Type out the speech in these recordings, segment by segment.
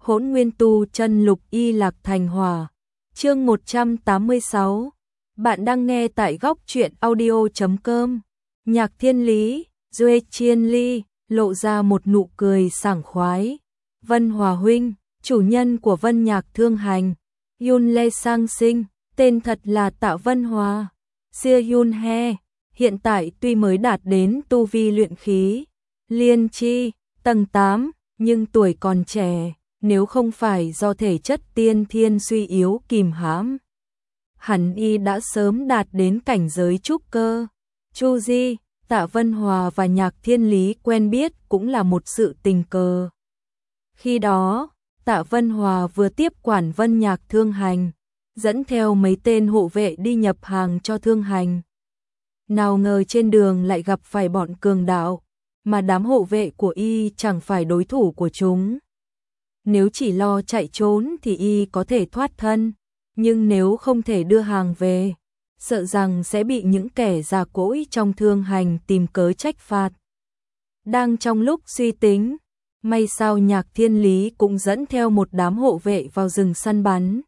Hỗn Nguyên Tu Chân Lục Y Lạc Thành Hòa. Chương 186. Bạn đang nghe tại góc truyện audio.com. Nhạc Thiên Lý, Duy Chiên Ly lộ ra một nụ cười sảng khoái. Vân Hòa huynh, chủ nhân của Vân Nhạc Thương Hành, Yun Lê Sang Sinh, tên thật là Tạ Vân Hòa. Sia Yun He, hiện tại tuy mới đạt đến tu vi luyện khí Liên Chi tầng 8, nhưng tuổi còn trẻ, nếu không phải do thể chất tiên thiên suy yếu kìm hãm, hẳn y đã sớm đạt đến cảnh giới trúc cơ. Chu Di, Tạ Vân Hòa và Nhạc Thiên Lý quen biết cũng là một sự tình cờ. Khi đó, Tạ Vân Hòa vừa tiếp quản Vân Nhạc Thương Hành, dẫn theo mấy tên hộ vệ đi nhập hàng cho Thương Hành. Nào ngờ trên đường lại gặp phải bọn cường đạo, mà đám hộ vệ của y chẳng phải đối thủ của chúng. Nếu chỉ lo chạy trốn thì y có thể thoát thân, nhưng nếu không thể đưa hàng về, sợ rằng sẽ bị những kẻ già cỗi trong Thương Hành tìm cớ trách phạt. Đang trong lúc suy tính, may sao Nhạc Thiên Lý cũng dẫn theo một đám hộ vệ vào rừng săn bắn.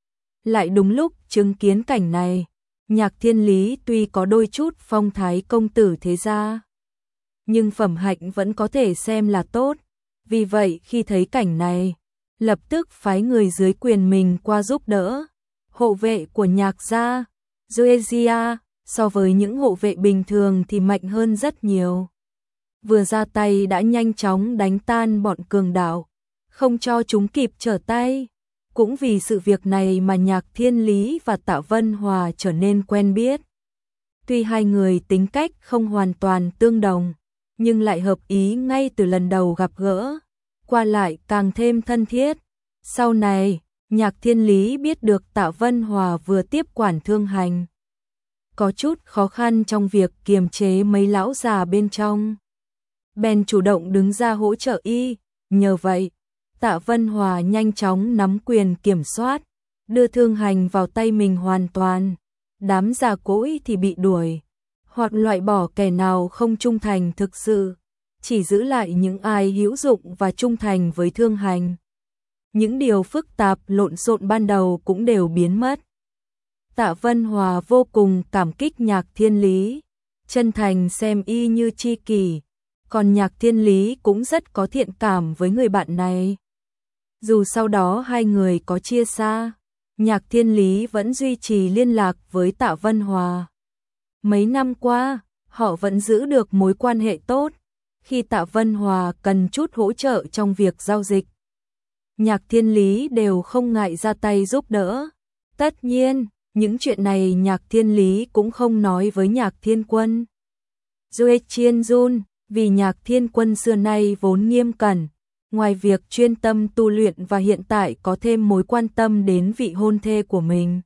Lại đúng lúc chứng kiến cảnh này, Nhạc Thiên Lý tuy có đôi chút phong thái công tử thế gia, nhưng phẩm hạnh vẫn có thể xem là tốt. Vì vậy khi thấy cảnh này, lập tức phái người dưới quyền mình qua giúp đỡ. Hộ vệ của Nhạc gia, Joesia, so với những hộ vệ bình thường thì mạnh hơn rất nhiều. Vừa ra tay đã nhanh chóng đánh tan bọn cường đạo, không cho chúng kịp trở tay. Cũng vì sự việc này mà Nhạc Thiên Lý và Tạ Vân Hòa trở nên quen biết. Tuy hai người tính cách không hoàn toàn tương đồng, nhưng lại hợp ý ngay từ lần đầu gặp gỡ, qua lại càng thêm thân thiết. Sau này, Nhạc Thiên Lý biết được Tạ Vân Hòa vừa tiếp quản Thương Hành, có chút khó khăn trong việc kiềm chế mấy lão già bên trong, bèn chủ động đứng ra hỗ trợ y. Nhờ vậy, Tạ Vân Hòa nhanh chóng nắm quyền kiểm soát, đưa Thương Hành vào tay mình hoàn toàn. Đám già cỗi thì bị đuổi, hoặc loại bỏ kẻ nào không trung thành thực sự, chỉ giữ lại những ai hữu dụng và trung thành với Thương Hành. Những điều phức tạp lộn xộn ban đầu cũng đều biến mất. Tạ Vân Hòa vô cùng cảm kích Nhạc Thiên Lý, chân thành xem y như tri kỷ, còn Nhạc Thiên Lý cũng rất có thiện cảm với người bạn này. Dù sau đó hai người có chia xa, Nhạc Thiên Lý vẫn duy trì liên lạc với Tạ Vân Hòa. Mấy năm qua, họ vẫn giữ được mối quan hệ tốt. Khi Tạ Vân Hòa cần chút hỗ trợ trong việc giao dịch, Nhạc Thiên Lý đều không ngại ra tay giúp đỡ. Tất nhiên, những chuyện này Nhạc Thiên Lý cũng không nói với Nhạc Thiên Quân. Duy Chiên Jun, vì Nhạc Thiên Quân xưa nay vốn nghiêm cẩn, ngoài việc chuyên tâm tu luyện và hiện tại có thêm mối quan tâm đến vị hôn thê của mình,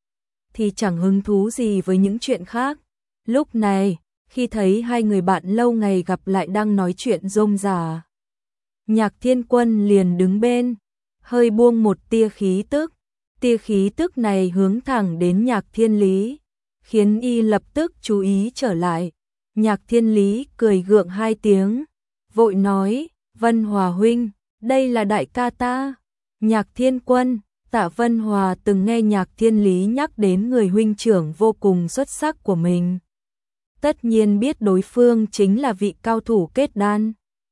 thì chẳng hứng thú gì với những chuyện khác. Lúc này, khi thấy hai người bạn lâu ngày gặp lại đang nói chuyện rôm rả, Nhạc Thiên Quân liền đứng bên, hơi buông một tia khí tức. Tia khí tức này hướng thẳng đến Nhạc Thiên Lý, khiến y lập tức chú ý trở lại. Nhạc Thiên Lý cười gượng hai tiếng, vội nói: Vân Hòa huynh, đây là đại ca ta. Nhạc Thiên Quân, Tạ Vân Hòa từng nghe Nhạc Thiên Lý nhắc đến người huynh trưởng vô cùng xuất sắc của mình, tất nhiên biết đối phương chính là vị cao thủ kết đan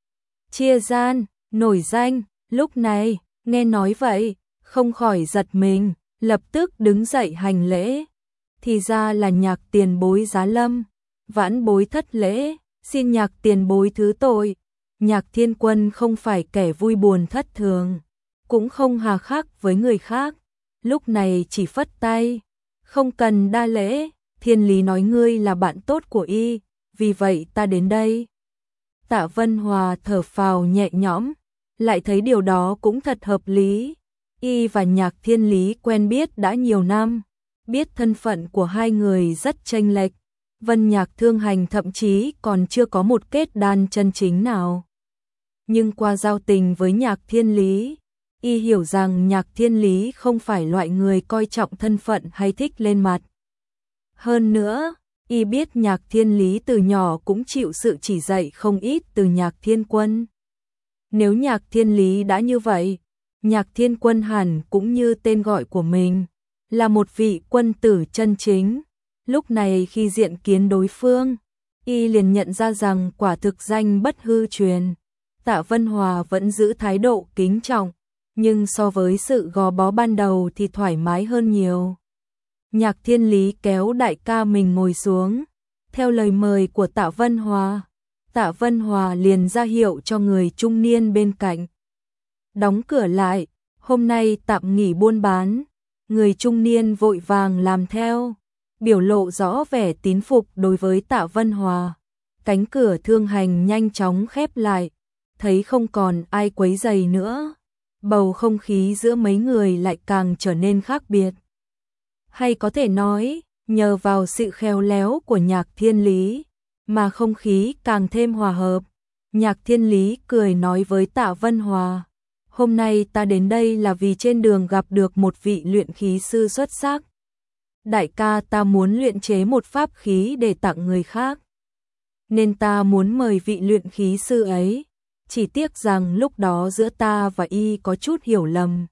chia gian nổi danh. Lúc này nghe nói vậy, không khỏi giật mình, lập tức đứng dậy hành lễ. Thì ra là Nhạc tiền bối giá lâm, vãn bối thất lễ, xin Nhạc tiền bối thứ tội. Nhạc Thiên Quân không phải kẻ vui buồn thất thường, cũng không hà khắc với người khác, lúc này chỉ phất tay: không cần đa lễ, Thiên Lý nói ngươi là bạn tốt của y, vì vậy ta đến đây. Tạ Vân Hòa thở phào nhẹ nhõm, lại thấy điều đó cũng thật hợp lý. Y và Nhạc Thiên Lý quen biết đã nhiều năm, biết thân phận của hai người rất chênh lệch. Vân Nhạc Thương Hành thậm chí còn chưa có một kết đan chân chính nào. Nhưng qua giao tình với Nhạc Thiên Lý, y hiểu rằng Nhạc Thiên Lý không phải loại người coi trọng thân phận hay thích lên mặt. Hơn nữa, y biết Nhạc Thiên Lý từ nhỏ cũng chịu sự chỉ dạy không ít từ Nhạc Thiên Quân. Nếu Nhạc Thiên Lý đã như vậy, Nhạc Thiên Quân hẳn cũng như tên gọi của mình, là một vị quân tử chân chính. Lúc này khi diện kiến đối phương, y liền nhận ra rằng quả thực danh bất hư truyền. Tạ Vân Hòa vẫn giữ thái độ kính trọng, nhưng so với sự gò bó ban đầu thì thoải mái hơn nhiều. Nhạc Thiên Lý kéo đại ca mình ngồi xuống, theo lời mời của Tạ Vân Hòa. Tạ Vân Hòa liền ra hiệu cho người trung niên bên cạnh. Đóng cửa lại, hôm nay tạm nghỉ buôn bán. Người trung niên vội vàng làm theo, biểu lộ rõ vẻ tín phục đối với Tạ Vân Hòa. Cánh cửa thương hành nhanh chóng khép lại, thấy không còn ai quấy rầy nữa. Bầu không khí giữa mấy người lại càng trở nên khác biệt. Hay có thể nói, nhờ vào sự khéo léo của Nhạc Thiên Lý, mà không khí càng thêm hòa hợp. Nhạc Thiên Lý cười nói với Tạ Vân Hòa, hôm nay ta đến đây là vì trên đường gặp được một vị luyện khí sư xuất sắc. Đại ca ta muốn luyện chế một pháp khí để tặng người khác, nên ta muốn mời vị luyện khí sư ấy. Chỉ tiếc rằng lúc đó giữa ta và y có chút hiểu lầm,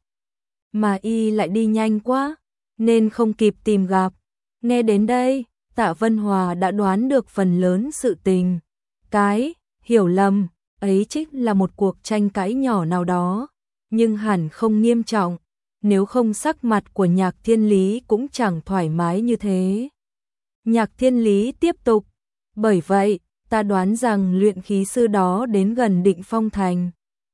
mà y lại đi nhanh quá, nên không kịp tìm gặp. Nghe đến đây, Tạ Vân Hòa đã đoán được phần lớn sự tình. Cái hiểu lầm ấy chính là một cuộc tranh cãi nhỏ nào đó, nhưng hẳn không nghiêm trọng, nếu không sắc mặt của Nhạc Thiên Lý cũng chẳng thoải mái như thế. Nhạc Thiên Lý tiếp tục, bởi vậy, ta đoán rằng luyện khí sư đó đến gần Định Phong Thành.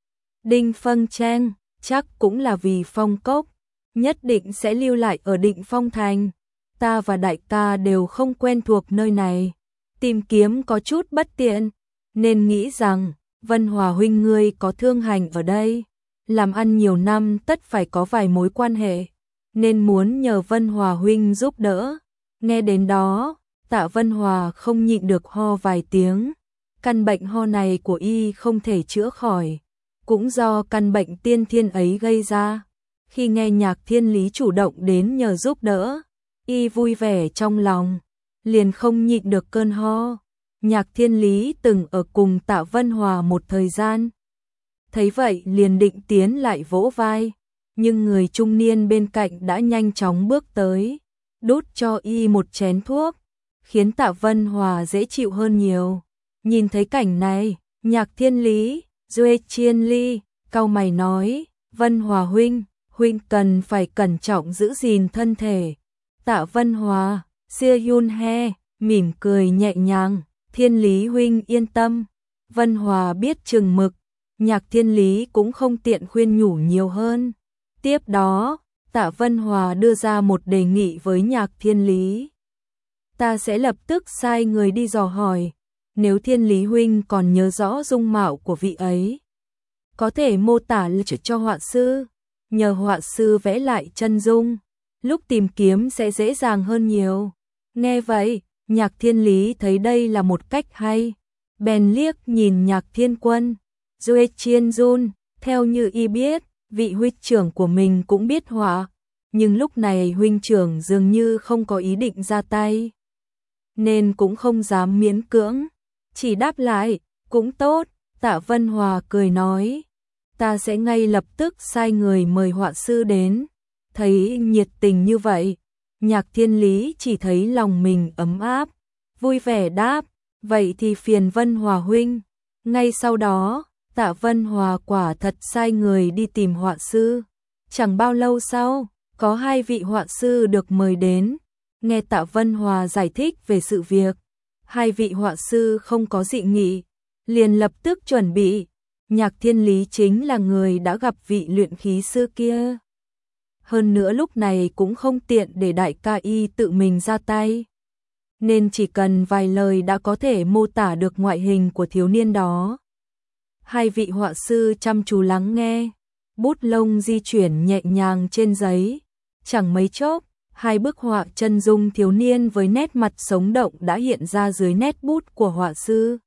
Đinh Phân Trang, chắc cũng là vì Phong Cốc, nhất định sẽ lưu lại ở Định Phong Thành. Ta và đại ca đều không quen thuộc nơi này, tìm kiếm có chút bất tiện, nên nghĩ rằng Vân Hòa huynh ngươi có thương hành ở đây, làm ăn nhiều năm tất phải có vài mối quan hệ, nên muốn nhờ Vân Hòa huynh giúp đỡ. Nghe đến đó, Tạ Vân Hòa không nhịn được ho vài tiếng. Căn bệnh ho này của y không thể chữa khỏi, cũng do căn bệnh tiên thiên ấy gây ra. Khi nghe Nhạc Thiên Lý chủ động đến nhờ giúp đỡ, y vui vẻ trong lòng, liền không nhịn được cơn ho. Nhạc Thiên Lý từng ở cùng Tạ Vân Hòa một thời gian, thấy vậy liền định tiến lại vỗ vai, nhưng người trung niên bên cạnh đã nhanh chóng bước tới, đút cho y một chén thuốc, khiến Tạ Vân Hòa dễ chịu hơn nhiều. Nhìn thấy cảnh này, Nhạc Thiên Lý, Duệ Chiên Ly, cau mày nói, Vân Hòa huynh, huynh cần phải cẩn trọng giữ gìn thân thể. Tạ Vân Hòa, Sia Yun He, mỉm cười nhẹ nhàng, Thiên Lý huynh yên tâm. Vân Hòa biết chừng mực, Nhạc Thiên Lý cũng không tiện khuyên nhủ nhiều hơn. Tiếp đó, Tạ Vân Hòa đưa ra một đề nghị với Nhạc Thiên Lý. Ta sẽ lập tức sai người đi dò hỏi, nếu Thiên Lý huynh còn nhớ rõ dung mạo của vị ấy, có thể mô tả cho họa sư, nhờ họa sư vẽ lại chân dung, lúc tìm kiếm sẽ dễ dàng hơn nhiều. Nghe vậy, Nhạc Thiên Lý thấy đây là một cách hay, bèn liếc nhìn Nhạc Thiên Quân. Duệ Chiên Jun, theo như y biết, vị huynh trưởng của mình cũng biết họa, nhưng lúc này huynh trưởng dường như không có ý định ra tay, nên cũng không dám miễn cưỡng, chỉ đáp lại, cũng tốt. Tạ Vân Hòa cười nói, ta sẽ ngay lập tức sai người mời họa sư đến. Thấy nhiệt tình như vậy, Nhạc Thiên Lý chỉ thấy lòng mình ấm áp, vui vẻ đáp, vậy thì phiền Vân Hòa huynh. Ngay sau đó, Tạ Vân Hòa quả thật sai người đi tìm họa sư. Chẳng bao lâu sau, có hai vị họa sư được mời đến. Nghe Tạ Vân Hòa giải thích về sự việc, hai vị họa sư không có dị nghị, liền lập tức chuẩn bị. Nhạc Thiên Lý chính là người đã gặp vị luyện khí sư kia. Hơn nữa lúc này cũng không tiện để đại ca y tự mình ra tay, nên chỉ cần vài lời đã có thể mô tả được ngoại hình của thiếu niên đó. Hai vị họa sư chăm chú lắng nghe, bút lông di chuyển nhẹ nhàng trên giấy. Chẳng mấy chốc, hai bức họa chân dung thiếu niên với nét mặt sống động đã hiện ra dưới nét bút của họa sư.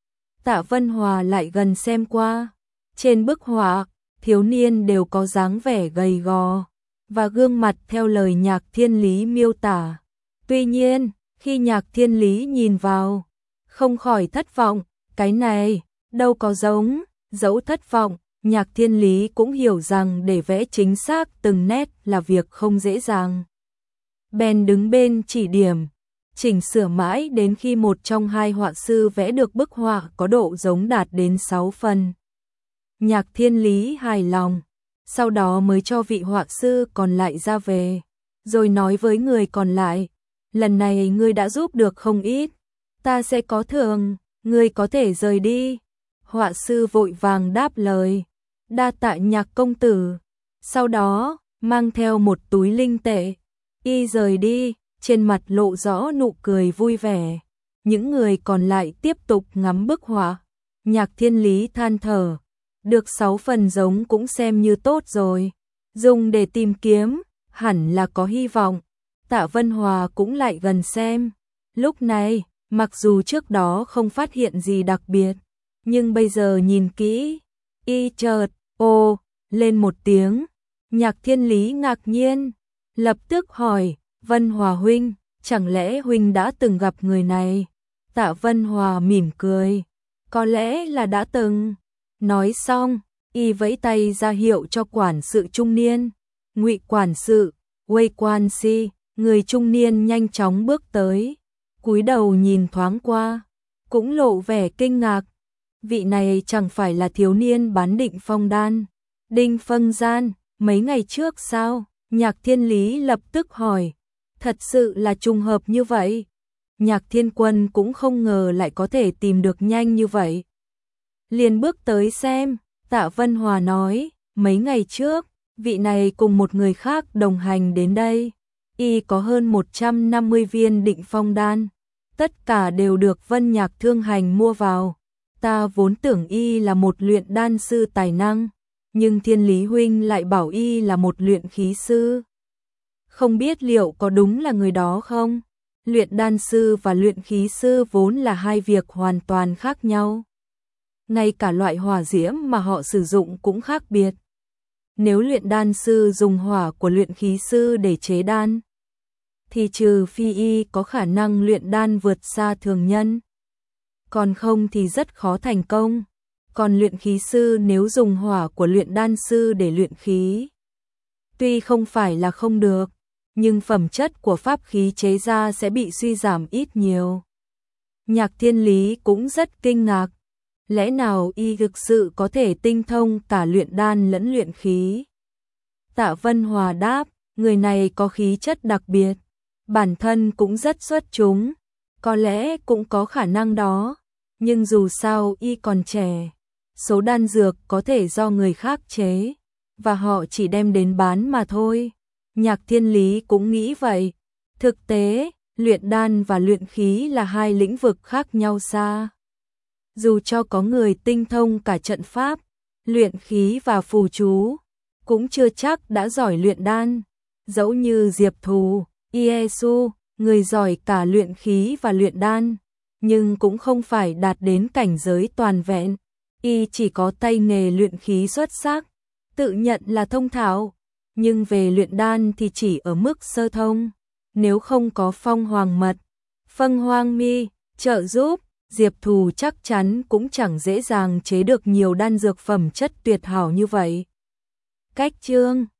Tạ Vân Hòa lại gần xem qua. Trên bức họa, thiếu niên đều có dáng vẻ gầy gò và gương mặt theo lời Nhạc Thiên Lý miêu tả. Tuy nhiên, khi Nhạc Thiên Lý nhìn vào, không khỏi thất vọng, cái này đâu có giống, dẫu thất vọng, Nhạc Thiên Lý cũng hiểu rằng để vẽ chính xác từng nét là việc không dễ dàng. Bèn đứng bên chỉ điểm, chỉnh sửa mãi đến khi một trong hai họa sư vẽ được bức họa có độ giống đạt đến 6 phần. Nhạc Thiên Lý hài lòng, sau đó mới cho vị họa sư còn lại ra về, rồi nói với người còn lại, lần này ngươi đã giúp được không ít, ta sẽ có thưởng, ngươi có thể rời đi. Họa sư vội vàng đáp lời, đa tạ Nhạc công tử, sau đó mang theo một túi linh tệ, y rời đi, trên mặt lộ rõ nụ cười vui vẻ. Những người còn lại tiếp tục ngắm bức họa. Nhạc Thiên Lý than thở, được 6 phần giống cũng xem như tốt rồi, dùng để tìm kiếm, hẳn là có hy vọng. Tạ Vân Hòa cũng lại gần xem. Lúc này, mặc dù trước đó không phát hiện gì đặc biệt, nhưng bây giờ nhìn kỹ, y chợt ô lên một tiếng. Nhạc Thiên Lý ngạc nhiên, lập tức hỏi, Vân Hòa huynh, chẳng lẽ huynh đã từng gặp người này? Tạ Vân Hòa mỉm cười, có lẽ là đã từng. Nói xong, y vẫy tay ra hiệu cho quản sự trung niên. Ngụy quản sự, Wei Quan Si, người trung niên nhanh chóng bước tới, cúi đầu nhìn thoáng qua, cũng lộ vẻ kinh ngạc. Vị này chẳng phải là thiếu niên bán định phong đan, Đinh Phân Gian, mấy ngày trước sao? Nhạc Thiên Lý lập tức hỏi, thật sự là trùng hợp như vậy. Nhạc Thiên Quân cũng không ngờ lại có thể tìm được nhanh như vậy. Liền bước tới xem, Tạ Vân Hòa nói, mấy ngày trước, vị này cùng một người khác đồng hành đến đây. Y có hơn 150 viên định phong đan, tất cả đều được Vân Nhạc Thương Hành mua vào. Ta vốn tưởng y là một luyện đan sư tài năng, nhưng Thiên Lý huynh lại bảo y là một luyện khí sư. Không biết liệu có đúng là người đó không? Luyện đan sư và luyện khí sư vốn là hai việc hoàn toàn khác nhau. Ngay cả loại hỏa diễm mà họ sử dụng cũng khác biệt. Nếu luyện đan sư dùng hỏa của luyện khí sư để chế đan, thì trừ phi y có khả năng luyện đan vượt xa thường nhân, còn không thì rất khó thành công. Còn luyện khí sư nếu dùng hỏa của luyện đan sư để luyện khí, tuy không phải là không được, nhưng phẩm chất của pháp khí chế ra sẽ bị suy giảm ít nhiều. Nhạc Thiên Lý cũng rất kinh ngạc, lẽ nào y thực sự có thể tinh thông cả luyện đan lẫn luyện khí? Tạ Vân Hòa đáp, người này có khí chất đặc biệt, bản thân cũng rất xuất chúng, có lẽ cũng có khả năng đó, nhưng dù sao y còn trẻ, số đan dược có thể do người khác chế, và họ chỉ đem đến bán mà thôi. Nhạc Thiên Lý cũng nghĩ vậy. Thực tế, luyện đan và luyện khí là hai lĩnh vực khác nhau xa. Dù cho có người tinh thông cả trận pháp, luyện khí và phù chú, cũng chưa chắc đã giỏi luyện đan. Dẫu như Diệp Thù, Iesu, người giỏi cả luyện khí và luyện đan, nhưng cũng không phải đạt đến cảnh giới toàn vẹn. Y chỉ có tay nghề luyện khí xuất sắc, tự nhận là thông thạo, nhưng về luyện đan thì chỉ ở mức sơ thông. Nếu không có Phong Hoàng Mật, Phân Hoang Mi trợ giúp, Diệp Thù chắc chắn cũng chẳng dễ dàng chế được nhiều đan dược phẩm chất tuyệt hảo như vậy. Cách chương